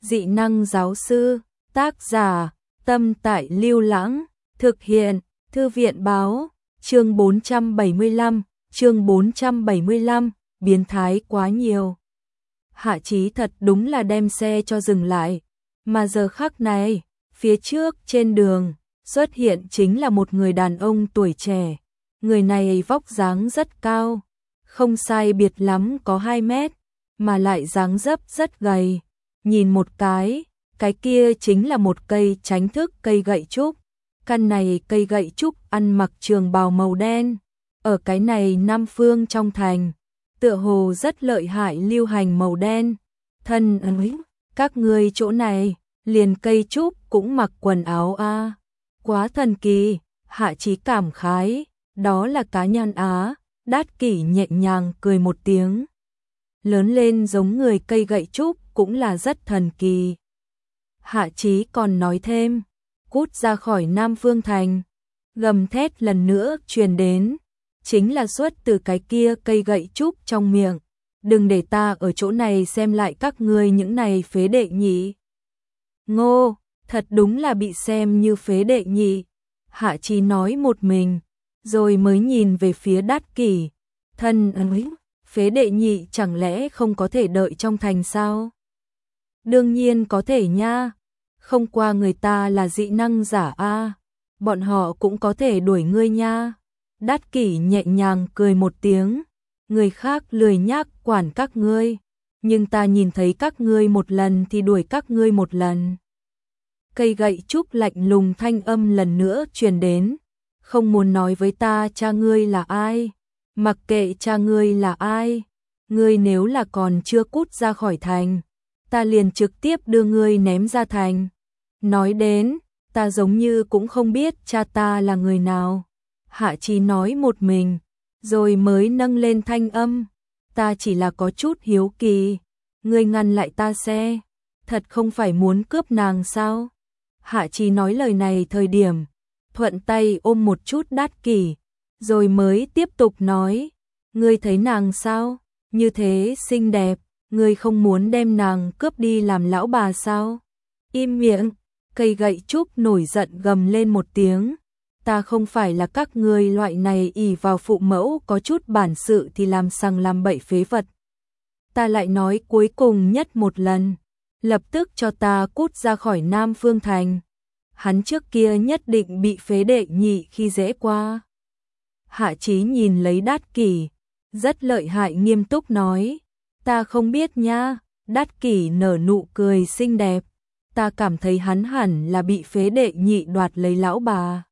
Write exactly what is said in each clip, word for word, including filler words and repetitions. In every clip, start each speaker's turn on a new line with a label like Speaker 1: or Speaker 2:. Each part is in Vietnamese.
Speaker 1: Dị năng giáo sư, tác giả, Tâm Tại Lưu Lãng, thực hiện, Thư viện báo, chương bốn trăm bảy mươi lăm, chương bốn trăm bảy mươi lăm, biến thái quá nhiều. Hạ Chí thật đúng là đem xe cho dừng lại, mà giờ khắc này, phía trước trên đường, xuất hiện chính là một người đàn ông tuổi trẻ. Người này vóc dáng rất cao, không sai biệt lắm có hai mét, mà lại dáng dấp rất gầy. Nhìn một cái, cái kia chính là một cây tránh thức cây gậy trúc. Căn này cây gậy trúc ăn mặc trường bào màu đen. Ở cái này Nam Phương trong thành, tựa hồ rất lợi hại lưu hành màu đen. Thân ấy, các ngươi chỗ này, liền cây trúc cũng mặc quần áo a à. Quá thần kỳ, Hạ Chí cảm khái, đó là cá nhân Á. Đát Kỷ nhẹ nhàng cười một tiếng. Lớn lên giống người cây gậy trúc cũng là rất thần kỳ. Hạ Chí còn nói thêm, cút ra khỏi Nam Phương thành. Gầm thét lần nữa truyền đến, chính là xuất từ cái kia cây gậy trúc trong miệng. Đừng để ta ở chỗ này xem lại các ngươi những này phế đệ nhị. Ngô, thật đúng là bị xem như phế đệ nhị. Hạ Chí nói một mình, rồi mới nhìn về phía Đát Kỷ. Thân ấy, phế đệ nhị chẳng lẽ không có thể đợi trong thành sao? Đương nhiên có thể nha, không qua người ta là dị năng giả a, bọn họ cũng có thể đuổi ngươi nha. Đát Kỷ nhẹ nhàng cười một tiếng, người khác lười nhác quản các ngươi, nhưng ta nhìn thấy các ngươi một lần thì đuổi các ngươi một lần. Cây gậy trúc lạnh lùng thanh âm lần nữa truyền đến, không muốn nói với ta cha ngươi là ai, mặc kệ cha ngươi là ai, ngươi nếu là còn chưa cút ra khỏi thành, ta liền trực tiếp đưa ngươi ném ra thành. Nói đến, ta giống như cũng không biết cha ta là người nào. Hạ Chí nói một mình, rồi mới nâng lên thanh âm, ta chỉ là có chút hiếu kỳ, ngươi ngăn lại ta xe, thật không phải muốn cướp nàng sao? Hạ Chí nói lời này thời điểm, thuận tay ôm một chút Đát Kỷ, rồi mới tiếp tục nói, ngươi thấy nàng sao? Như thế xinh đẹp, ngươi không muốn đem nàng cướp đi làm lão bà sao? Im miệng, cây gậy trúc nổi giận gầm lên một tiếng, ta không phải là các ngươi loại này ỷ vào phụ mẫu có chút bản sự thì làm sằng làm bậy phế vật. Ta lại nói cuối cùng nhất một lần, lập tức cho ta cút ra khỏi Nam Phương thành. Hắn trước kia nhất định bị phế đệ nhị khi dễ qua. Hạ Chí nhìn lấy Đát Kỷ, rất lợi hại nghiêm túc nói, ta không biết nha. Đát Kỷ nở nụ cười xinh đẹp, ta cảm thấy hắn hẳn là bị phế đệ nhị đoạt lấy lão bà.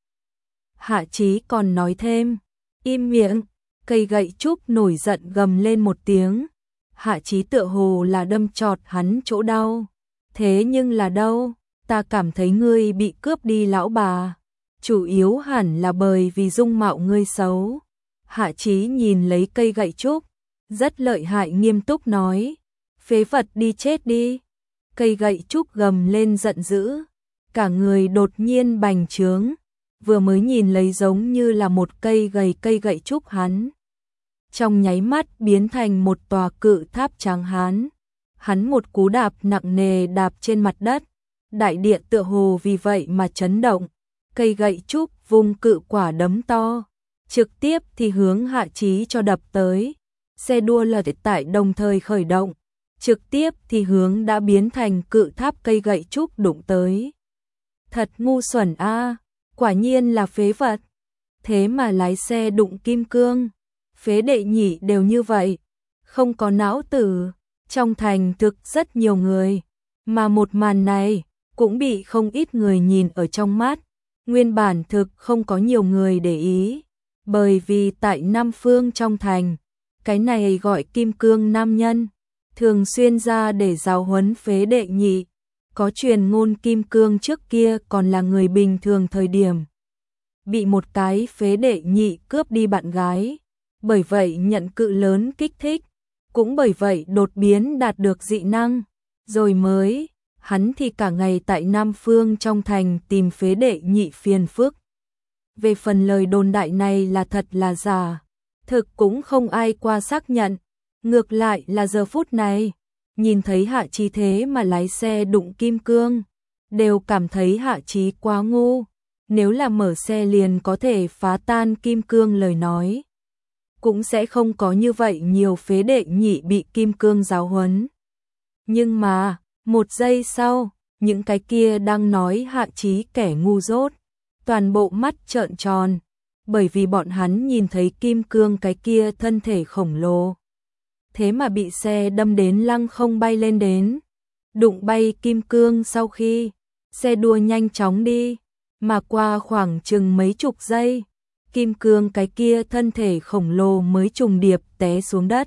Speaker 1: Hạ Chí còn nói thêm, im miệng, cây gậy trúc nổi giận gầm lên một tiếng. Hạ Chí tựa hồ là đâm chọt hắn chỗ đau, thế nhưng là đâu, ta cảm thấy ngươi bị cướp đi lão bà, chủ yếu hẳn là bởi vì dung mạo ngươi xấu. Hạ Chí nhìn lấy cây gậy trúc, rất lợi hại nghiêm túc nói, phế vật đi chết đi. Cây gậy trúc gầm lên giận dữ, cả người đột nhiên bành trướng, vừa mới nhìn lấy giống như là một cây gầy cây gậy trúc hắn. Trong nháy mắt biến thành một tòa cự tháp tráng hán. Hắn một cú đạp nặng nề đạp trên mặt đất, đại địa tựa hồ vì vậy mà chấn động. Cây gậy trúc vung cự quả đấm to, trực tiếp thì hướng Hạ Chí cho đập tới. Xe đua lật tải đồng thời khởi động, trực tiếp thì hướng đã biến thành cự tháp cây gậy trúc đụng tới. Thật ngu xuẩn a, quả nhiên là phế vật. Thế mà lái xe đụng kim cương, phế đệ nhị đều như vậy, không có não tử. Trong thành thực rất nhiều người, mà một màn này cũng bị không ít người nhìn ở trong mắt. Nguyên bản thực không có nhiều người để ý, bởi vì tại Nam Phương trong thành, cái này gọi kim cương nam nhân, thường xuyên ra để giáo huấn phế đệ nhị. Có truyền ngôn kim cương trước kia còn là người bình thường thời điểm, bị một cái phế đệ nhị cướp đi bạn gái, bởi vậy nhận cự lớn kích thích, cũng bởi vậy đột biến đạt được dị năng, rồi mới, hắn thì cả ngày tại Nam Phương trong thành tìm phế đệ nhị phiền phức. Về phần lời đồn đại này là thật là giả, thực cũng không ai qua xác nhận, ngược lại là giờ phút này, nhìn thấy Hạ Chí thế mà lái xe đụng kim cương, đều cảm thấy Hạ Chí quá ngu, nếu là mở xe liền có thể phá tan kim cương lời nói, cũng sẽ không có như vậy nhiều phế đệ nhị bị kim cương giáo huấn. Nhưng mà, một giây sau, những cái kia đang nói Hạ Chí kẻ ngu dốt, toàn bộ mắt trợn tròn, bởi vì bọn hắn nhìn thấy kim cương cái kia thân thể khổng lồ. Thế mà bị xe đâm đến lăng không bay lên đến, đụng bay kim cương sau khi xe đua nhanh chóng đi, mà qua khoảng chừng mấy chục giây, kim cương cái kia thân thể khổng lồ mới trùng điệp té xuống đất.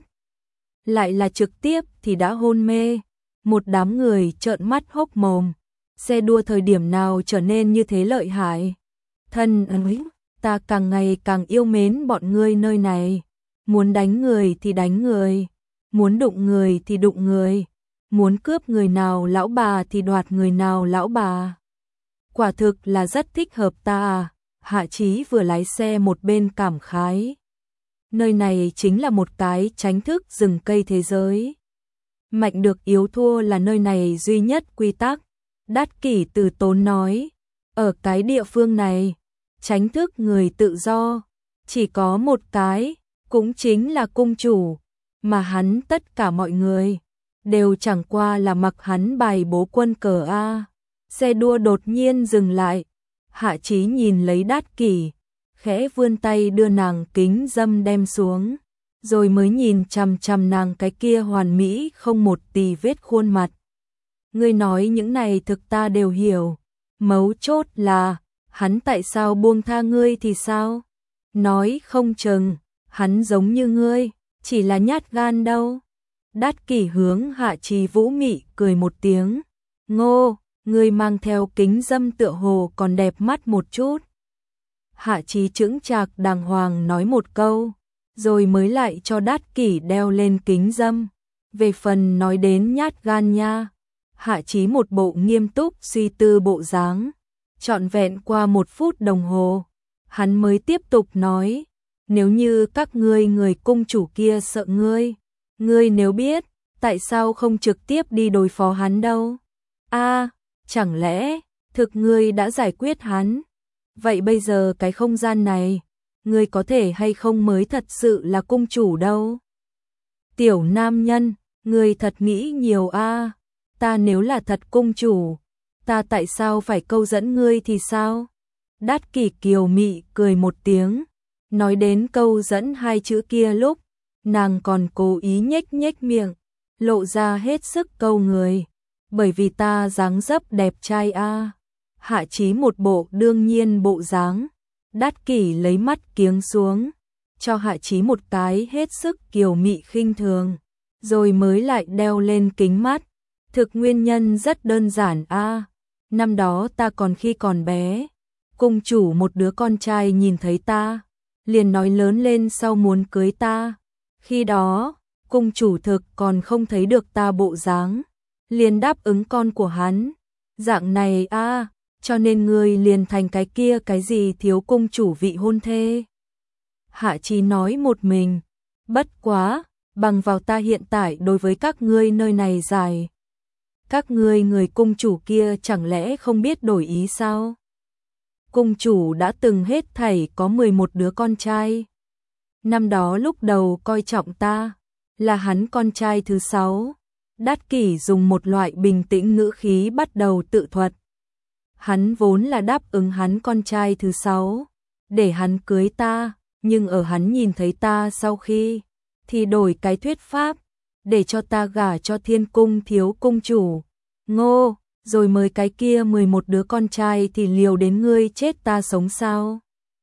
Speaker 1: Lại là trực tiếp thì đã hôn mê, một đám người trợn mắt hốc mồm, xe đua thời điểm nào trở nên như thế lợi hại. Thân ơi, ta càng ngày càng yêu mến bọn ngươi nơi này, muốn đánh người thì đánh người, muốn đụng người thì đụng người, muốn cướp người nào lão bà thì đoạt người nào lão bà. Quả thực là rất thích hợp ta à. Hạ Chí vừa lái xe một bên cảm khái. Nơi này chính là một cái tránh thức rừng cây thế giới. Mạnh được yếu thua là nơi này duy nhất quy tắc. Đát Kỷ từ tốn nói, ở cái địa phương này, tránh thức người tự do, chỉ có một cái, cũng chính là cung chủ, mà hắn tất cả mọi người, đều chẳng qua là mặc hắn bài bố quân cờ A. Xe đua đột nhiên dừng lại, Hạ Chí nhìn lấy Đát Kỷ, khẽ vươn tay đưa nàng kính dâm đem xuống, rồi mới nhìn chằm chằm nàng cái kia hoàn mỹ không một tì vết khuôn mặt. Ngươi nói những này thực ta đều hiểu, mấu chốt là, hắn tại sao buông tha ngươi thì sao? Nói không chừng, hắn giống như ngươi, chỉ là nhát gan đâu. Đát Kỷ hướng Hạ Chí vũ mị cười một tiếng, ngô, ngươi mang theo kính dâm tựa hồ còn đẹp mắt một chút. Hạ Chí chững chạc đàng hoàng nói một câu, rồi mới lại cho Đát Kỷ đeo lên kính dâm. Về phần nói đến nhát gan nha, Hạ Chí một bộ nghiêm túc suy tư bộ dáng, trọn vẹn qua một phút đồng hồ, hắn mới tiếp tục nói, nếu như các ngươi người cung chủ kia sợ ngươi, ngươi nếu biết, tại sao không trực tiếp đi đối phó hắn đâu? A, chẳng lẽ thực ngươi đã giải quyết hắn? Vậy bây giờ cái không gian này, ngươi có thể hay không mới thật sự là cung chủ đâu? Tiểu nam nhân, ngươi thật nghĩ nhiều a. Ta nếu là thật cung chủ, ta tại sao phải câu dẫn ngươi thì sao? Đát Kỷ kiều mị cười một tiếng, nói đến câu dẫn hai chữ kia lúc, nàng còn cố ý nhếch nhếch miệng, lộ ra hết sức câu người, bởi vì ta dáng dấp đẹp trai a. Hạ Chí một bộ đương nhiên bộ dáng, Đát Kỷ lấy mắt kiếng xuống, cho Hạ Chí một cái hết sức kiều mị khinh thường, rồi mới lại đeo lên kính mắt. Thực nguyên nhân rất đơn giản a, năm đó ta còn khi còn bé, cung chủ một đứa con trai nhìn thấy ta, liền nói lớn lên sau muốn cưới ta. Khi đó, cung chủ thực còn không thấy được ta bộ dáng, liền đáp ứng con của hắn. Dạng này a, cho nên ngươi liền thành cái kia cái gì thiếu cung chủ vị hôn thê. Hạ Chí nói một mình, bất quá, bằng vào ta hiện tại đối với các ngươi nơi này dài. Các ngươi người cung chủ kia chẳng lẽ không biết đổi ý sao? Cung chủ đã từng hết thảy có mười một đứa con trai. Năm đó lúc đầu coi trọng ta, là hắn con trai thứ sáu. Đát Kỷ dùng một loại bình tĩnh ngữ khí bắt đầu tự thuật. Hắn vốn là đáp ứng hắn con trai thứ sáu, để hắn cưới ta, nhưng ở hắn nhìn thấy ta sau khi, thì đổi cái thuyết pháp, để cho ta gả cho thiên cung thiếu cung chủ. Ngô, rồi mới cái kia mười một đứa con trai thì liều đến ngươi chết ta sống sao?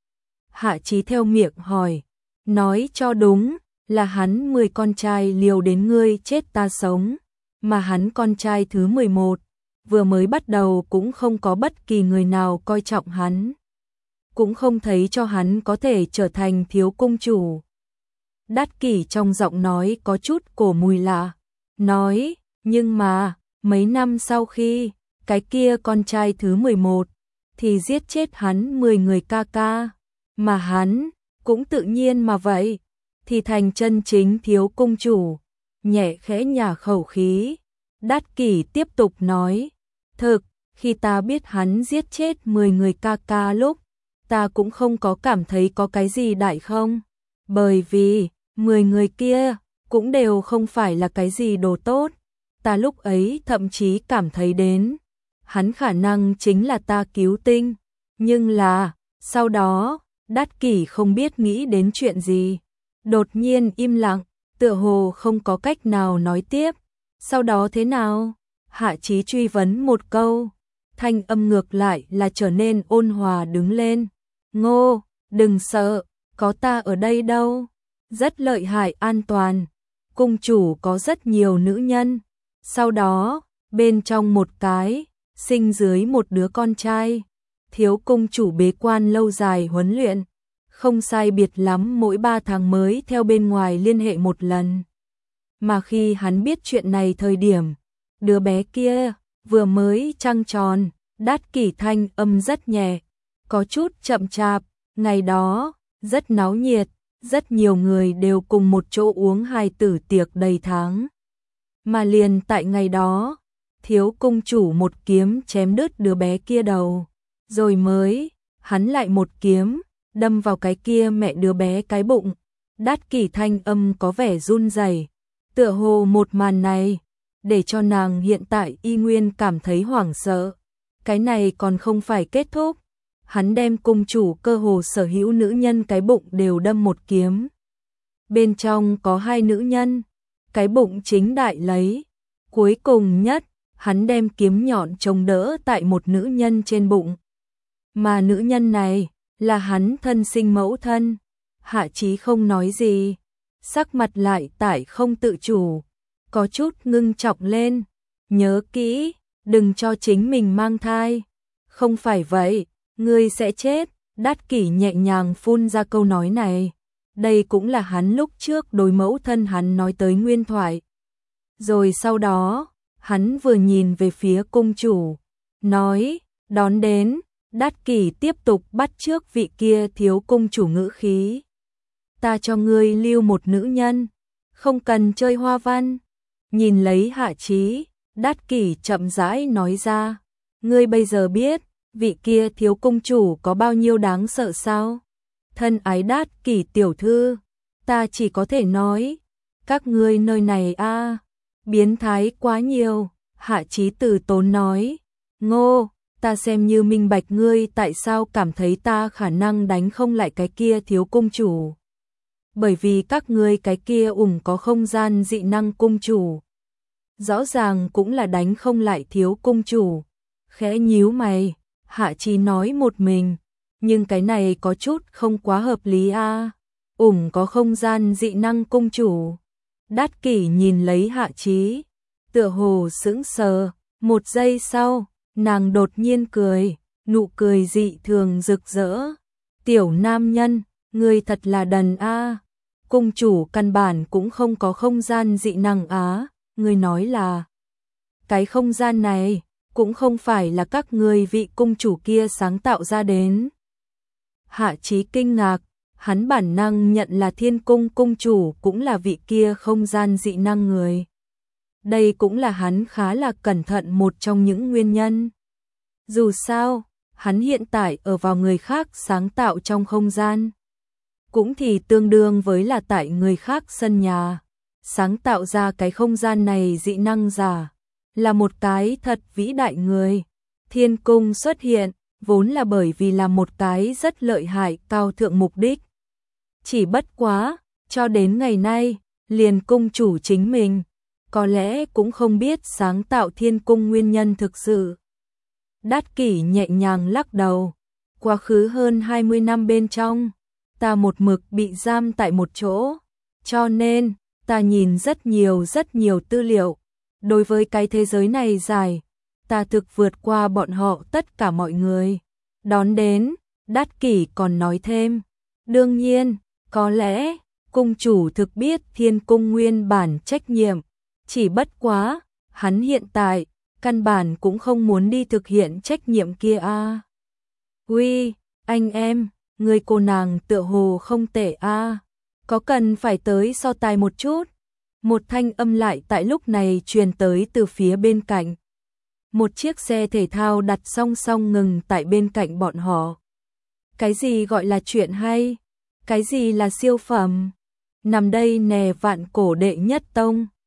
Speaker 1: Hạ Chí theo miệng hỏi, nói cho đúng, là hắn mười con trai liều đến ngươi chết ta sống, mà hắn con trai thứ mười một, vừa mới bắt đầu cũng không có bất kỳ người nào coi trọng hắn, cũng không thấy cho hắn có thể trở thành thiếu cung chủ. Đát Kỷ trong giọng nói có chút cổ mùi lạ, nói, nhưng mà, mấy năm sau khi, cái kia con trai thứ mười một, thì giết chết hắn mười người ca ca, mà hắn, cũng tự nhiên mà vậy, thì thành chân chính thiếu cung chủ. nhẹ khẽ nhả khẩu khí. Đát Kỷ tiếp tục nói, thực, khi ta biết hắn giết chết mười người ca ca lúc, ta cũng không có cảm thấy có cái gì đại không. Bởi vì, mười người kia, cũng đều không phải là cái gì đồ tốt. Ta lúc ấy thậm chí cảm thấy đến, hắn khả năng chính là ta cứu tinh. Nhưng là, sau đó, Đát Kỷ không biết nghĩ đến chuyện gì. Đột nhiên im lặng, tựa hồ không có cách nào nói tiếp. Sau đó thế nào? Hạ Chí truy vấn một câu. Thanh âm ngược lại là trở nên ôn hòa đứng lên. Ngô, đừng sợ, có ta ở đây đâu. Rất lợi hại an toàn. Cung chủ có rất nhiều nữ nhân. Sau đó, bên trong một cái, sinh dưới một đứa con trai. Thiếu cung chủ bế quan lâu dài huấn luyện. Không sai biệt lắm mỗi ba tháng mới theo bên ngoài liên hệ một lần. Mà khi hắn biết chuyện này thời điểm, đứa bé kia vừa mới trăng tròn. Đát Kỷ thanh âm rất nhẹ, có chút chậm chạp. Ngày đó, rất náo nhiệt, rất nhiều người đều cùng một chỗ uống hài tử tiệc đầy tháng. Mà liền tại ngày đó, thiếu cung chủ một kiếm chém đứt đứa bé kia đầu. Rồi mới, hắn lại một kiếm, đâm vào cái kia mẹ đứa bé cái bụng. Đát Kỷ thanh âm có vẻ run rẩy, tựa hồ một màn này, để cho nàng hiện tại y nguyên cảm thấy hoảng sợ. Cái này còn không phải kết thúc. Hắn đem cung chủ cơ hồ sở hữu nữ nhân cái bụng đều đâm một kiếm. Bên trong có hai nữ nhân, cái bụng chính đại lấy. Cuối cùng nhất, hắn đem kiếm nhọn chống đỡ tại một nữ nhân trên bụng. Mà nữ nhân này, là hắn thân sinh mẫu thân. Hạ Chí không nói gì, sắc mặt lại tại không tự chủ, có chút ngưng trọng lên. Nhớ kỹ, đừng cho chính mình mang thai. Không phải vậy, ngươi sẽ chết. Đát Kỷ nhẹ nhàng phun ra câu nói này. Đây cũng là hắn lúc trước đối mẫu thân hắn nói tới nguyên thoại. Rồi sau đó, hắn vừa nhìn về phía cung chủ, nói, đón đến. Đát Kỷ tiếp tục bắt chước vị kia thiếu cung chủ ngữ khí. Ta cho ngươi lưu một nữ nhân, không cần chơi hoa văn. Nhìn lấy Hạ Chí, Đát Kỷ chậm rãi nói ra, ngươi bây giờ biết, vị kia thiếu cung chủ có bao nhiêu đáng sợ sao? Thân ái Đát Kỷ tiểu thư, ta chỉ có thể nói, các ngươi nơi này a, biến thái quá nhiều. Hạ Chí từ tốn nói, Ngô, ta xem như minh bạch ngươi tại sao cảm thấy ta khả năng đánh không lại cái kia thiếu cung chủ. Bởi vì các ngươi cái kia ủng có không gian dị năng cung chủ. Rõ ràng cũng là đánh không lại thiếu cung chủ. Khẽ nhíu mày, Hạ Chí nói một mình, nhưng cái này có chút không quá hợp lý a. Ủng có không gian dị năng cung chủ. Đát Kỷ nhìn lấy Hạ Chí, tựa hồ sững sờ. Một giây sau, nàng đột nhiên cười, nụ cười dị thường rực rỡ. Tiểu nam nhân, ngươi thật là đần a. Cung chủ căn bản cũng không có không gian dị năng á. Ngươi nói là cái không gian này cũng không phải là các ngươi vị cung chủ kia sáng tạo ra đến. Hạ Chí kinh ngạc, hắn bản năng nhận là Thiên Cung cung chủ cũng là vị kia không gian dị năng người. Đây cũng là hắn khá là cẩn thận một trong những nguyên nhân. Dù sao, hắn hiện tại ở vào người khác sáng tạo trong không gian, cũng thì tương đương với là tại người khác sân nhà sáng tạo ra cái không gian này dị năng giả, là một cái thật vĩ đại người. Thiên Cung xuất hiện, vốn là bởi vì là một cái rất lợi hại cao thượng mục đích. Chỉ bất quá, cho đến ngày nay, liền cung chủ chính mình, có lẽ cũng không biết sáng tạo Thiên Cung nguyên nhân thực sự. Đát Kỷ nhẹ nhàng lắc đầu, quá khứ hơn hai mươi năm bên trong, ta một mực bị giam tại một chỗ, cho nên, ta nhìn rất nhiều rất nhiều tư liệu. Đối với cái thế giới này dài, ta thực vượt qua bọn họ tất cả mọi người. Đón đến, Đát Kỷ còn nói thêm, đương nhiên, có lẽ, cung chủ thực biết Thiên Cung nguyên bản trách nhiệm, chỉ bất quá, hắn hiện tại, căn bản cũng không muốn đi thực hiện trách nhiệm kia a. À. Uy, anh em, người cô nàng tựa hồ không tệ a, à. Có cần phải tới so tài một chút? Một thanh âm lại tại lúc này truyền tới từ phía bên cạnh. Một chiếc xe thể thao đặt song song ngừng tại bên cạnh bọn họ. Cái gì gọi là chuyện hay? Cái gì là siêu phẩm? Nằm đây nè, Vạn Cổ đệ nhất tông.